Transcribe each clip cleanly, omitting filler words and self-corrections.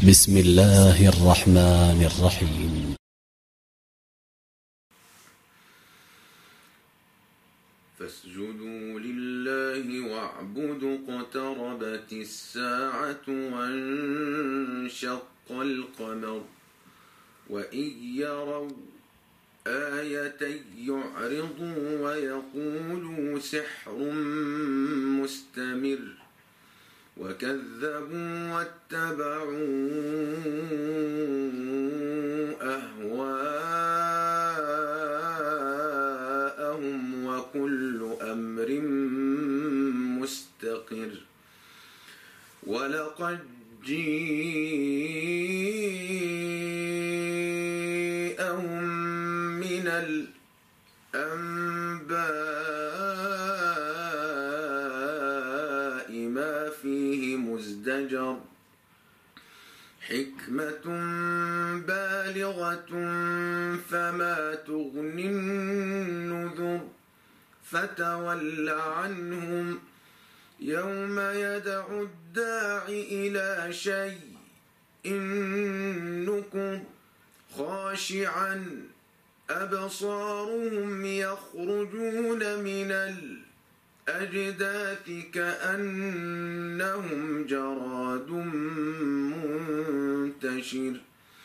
بسم الله الرحمن الرحيم. فاسجدوا لله واعبدوا اقتربت الساعة وانشق القمر وإن يروا آية يعرضوا ويقولوا سحر مستمر وكذبوا واتبعوا أهواءهم وكل أمر مستقر ولقد جيءهم من الأنباء ما فيه مزدجر حكمة بالغة فما تغني النذر فتول عنهم يوم يدعو الداع إلى شيء نكر خاشعا أبصارهم يخرجون من الأجداث كأنهم جراد منتشر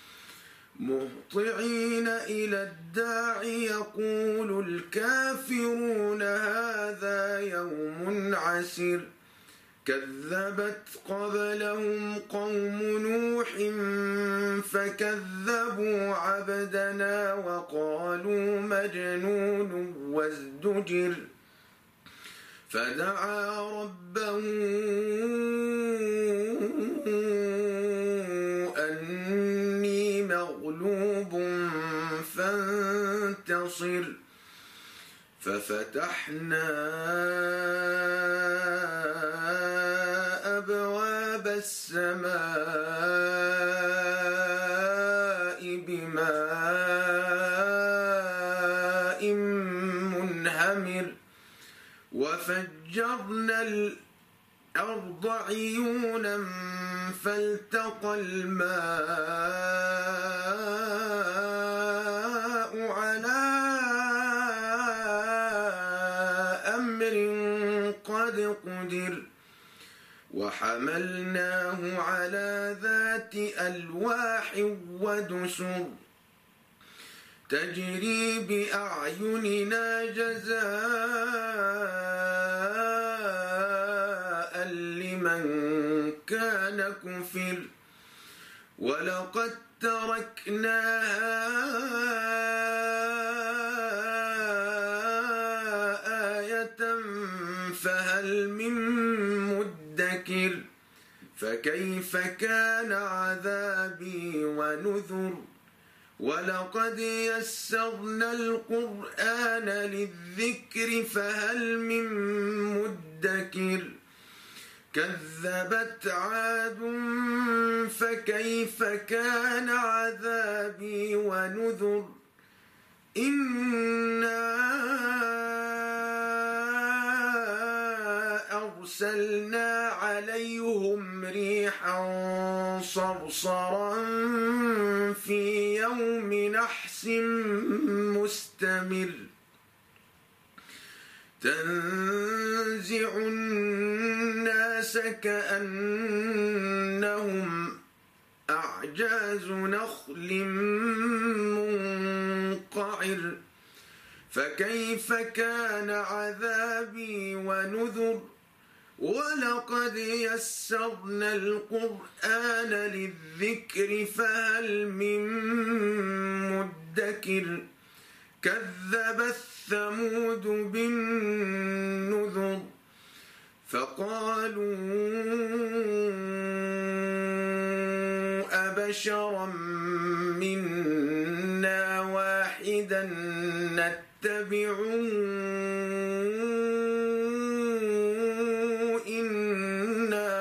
مهطعين إلى الداع يقول الكافرون هذا يوم عسر كذبت قبلهم قوم نوح فكذبوا عبدنا وقالوا مجنون وازدجر فدعا ربه أني مغلوب فانتصر ففتحنا أبواب السماء بماء منهمر وفجرنا الأرض عيونا فالتقى الماء على أمر قد قدر وحملناه على ذات ألواح ودسر تجري بأعيننا جزاء لمن كان كفر ولقد تركناها آية فهل من مدكر فكيف كان عذابي ونذر ولقد يسرنا القرآن للذكر فهل من مدكر كذبت عاد فكيف كان عذابي ونذر إنا أرسلنا عليهم ريحا صرصرا في يوم نحس مستمر تنزع الناس كأنهم أعجاز نخل منقعر فكيف كان عذابي ونذر ولقد يسرنا القرآن للذكر فهل من مدكر كذبت ثمود بالنذر فقالوا أبشرا منا واحدا نتبعه إنا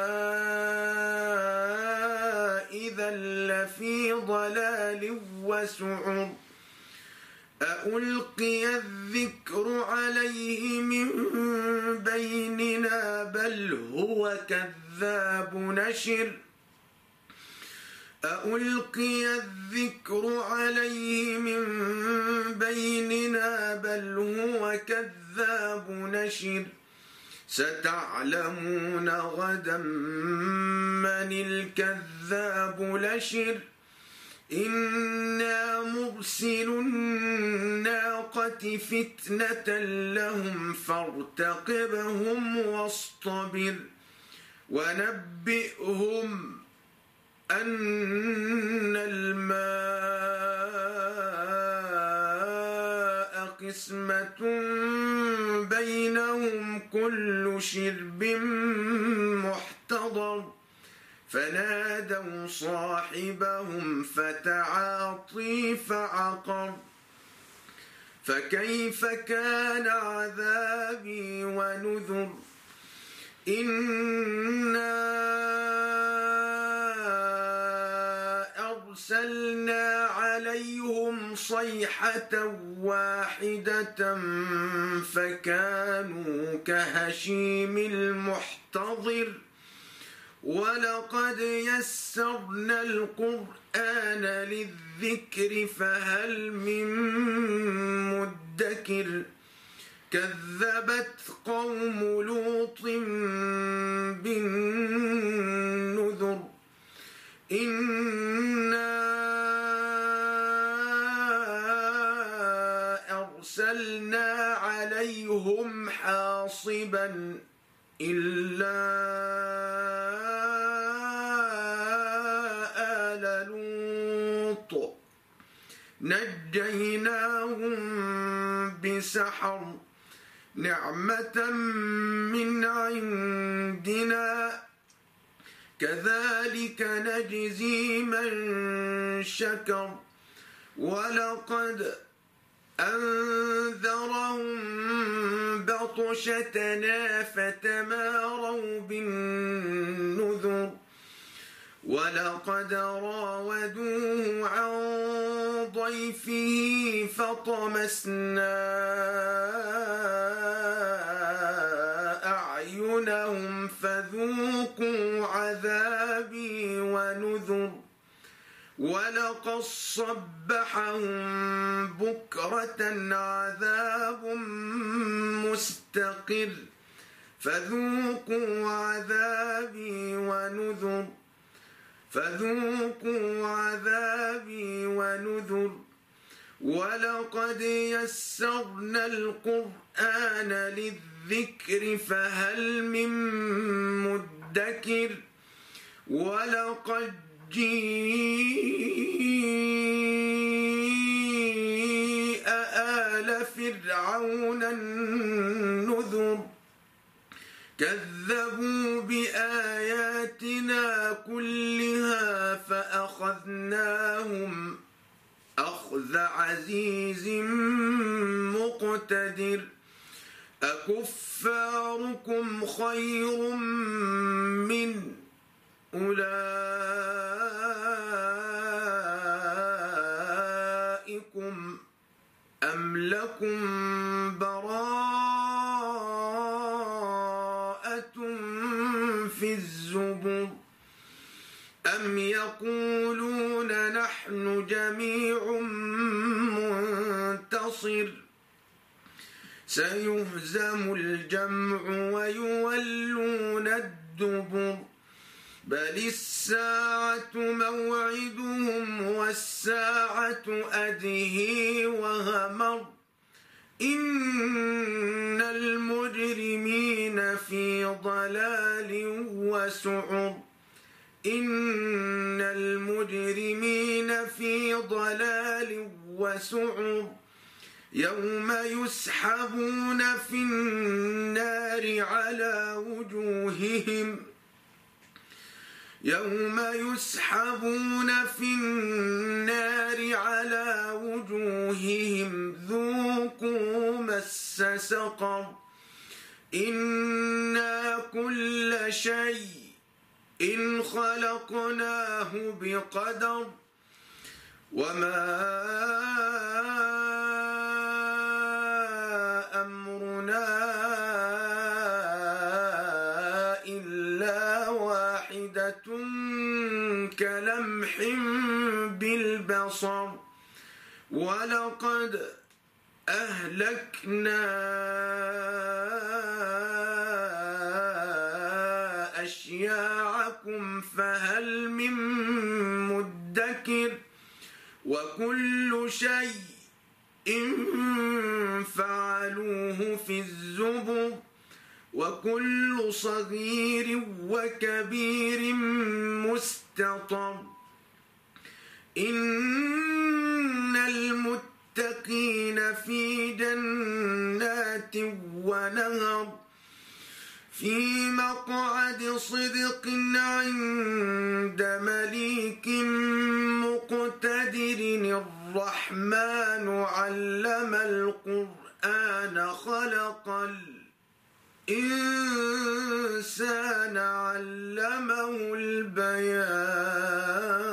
إذا لفي ضلال وسعر ألقي الذكر عليه من بيننا بل هو كذاب نشر أألقي الذكر عليه من بيننا بل هو كذاب نشر ستعلمون غدا من الكذاب الأشر إنا مرسل الناقة فتنة لهم فارتقبهم واصطبر ونبئهم أن الماء قسمة بينهم كل شرب محتضر فنادوا صاحبهم فتعاطي فعقر فكيف كان عذابي ونذر إنا أرسلنا عليهم صيحة واحدة فكانوا كهشيم المحتضر ولقد يسرنا القرآن للذكر فهل من مدكر كذبت قوم لوط بالنذر إنا أرسلنا عليهم حاصبا إلا آل لوط نجيناهم بسحر نعمة من عندنا كذلك نجزي من شكر ولقد أنذرهم بطشتنا فتماروا بالنذر ولقد راودوه عن ضيفه فطمسنا أعينهم فذوقوا عذابي ونذر ولقد صبحهم بكرة عذاب مستقر فذوقوا عذابي ونذر ولقد يسرنا القرآن للذكر فهل من مدكر ولقد جيء آل فرعون النذر كذبوا بآياتنا كلها فأخذناهم أخذ عزيز مقتدر أكفاركم خير من أولئكم أم لكم براءة في الزبر أم يقولون نحن جميع منتصر سيهزم الجمع ويولون الدبر بل الساعة موعدهم والساعة أدهي وهمر إن المجرمين في ضلال وسعر إن المجرمين في ضلال وسعر يوم يسحبون في النار على وجوههم ذوقوا مس سقر إنا كل شيء إن خلقناه بقدر وما أمرنا إلا واحدة كلمح كلمح بالبصر ولقد أهلكنا أشياعكم فهل من مدكر وكل شيء فعلوه في الزبر وكل صغير وكبير مستطر إن المتقين في جنات ونهر في مقعد صدق عند مليك مقتدر الرحمن علم القرآن خلق الإنسان علمه البيان